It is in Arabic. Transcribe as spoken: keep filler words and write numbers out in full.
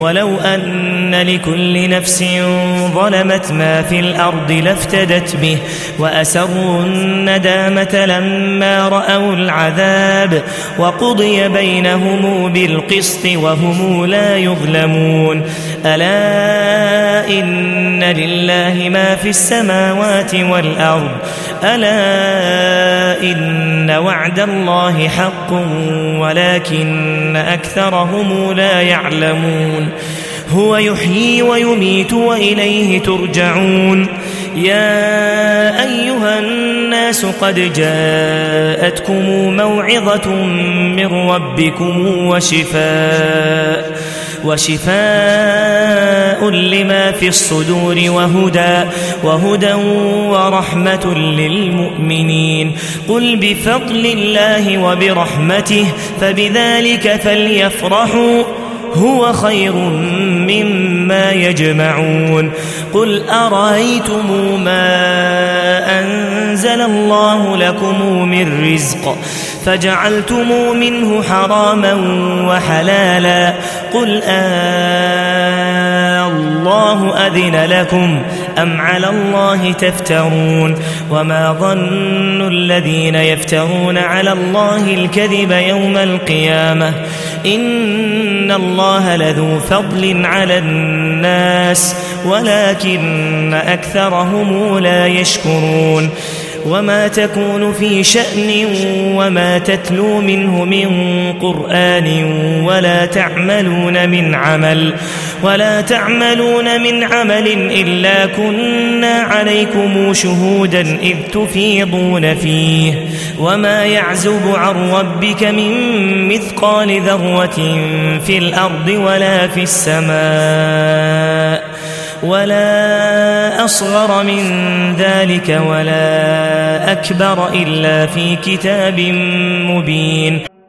ولو أن لكل نفس ظلمت ما في الأرض لافتدت به وأسروا الندامة لما رأوا العذاب وقضي بينهم بالقسط وهم لا يظلمون ألا إن لله ما في السماوات والأرض ألا إن وعد الله حق ولكن أكثرهم لا يعلمون هو يحيي ويميت وإليه ترجعون يا أيها الناس قد جاءتكم موعظة من ربكم وشفاء وشفاء لما في الصدور وهدى وهدى ورحمة للمؤمنين قل بفضل الله وبرحمته فبذلك فليفرحوا هو خير مما يجمعون قل أرأيتم ما أنزل الله لكم من رزق فجعلتم منه حراما وحلالا قل آه الله أذن لكم أم على الله تفترون وما ظن الذين يفترون على الله الكذب يوم القيامة إن الله لذو فضل على الناس ولكن أكثرهم لا يشكرون وما تكون في شأن وما تتلو منه من قرآن ولا تعملون من عمل ولا تعملون من عمل إلا كنا عليكم شهودا إذ تفيضون فيه وما يعزب عن ربك من مثقال ذرة في الأرض ولا في السماء ولا أصغر من ذلك ولا أكبر إلا في كتاب مبين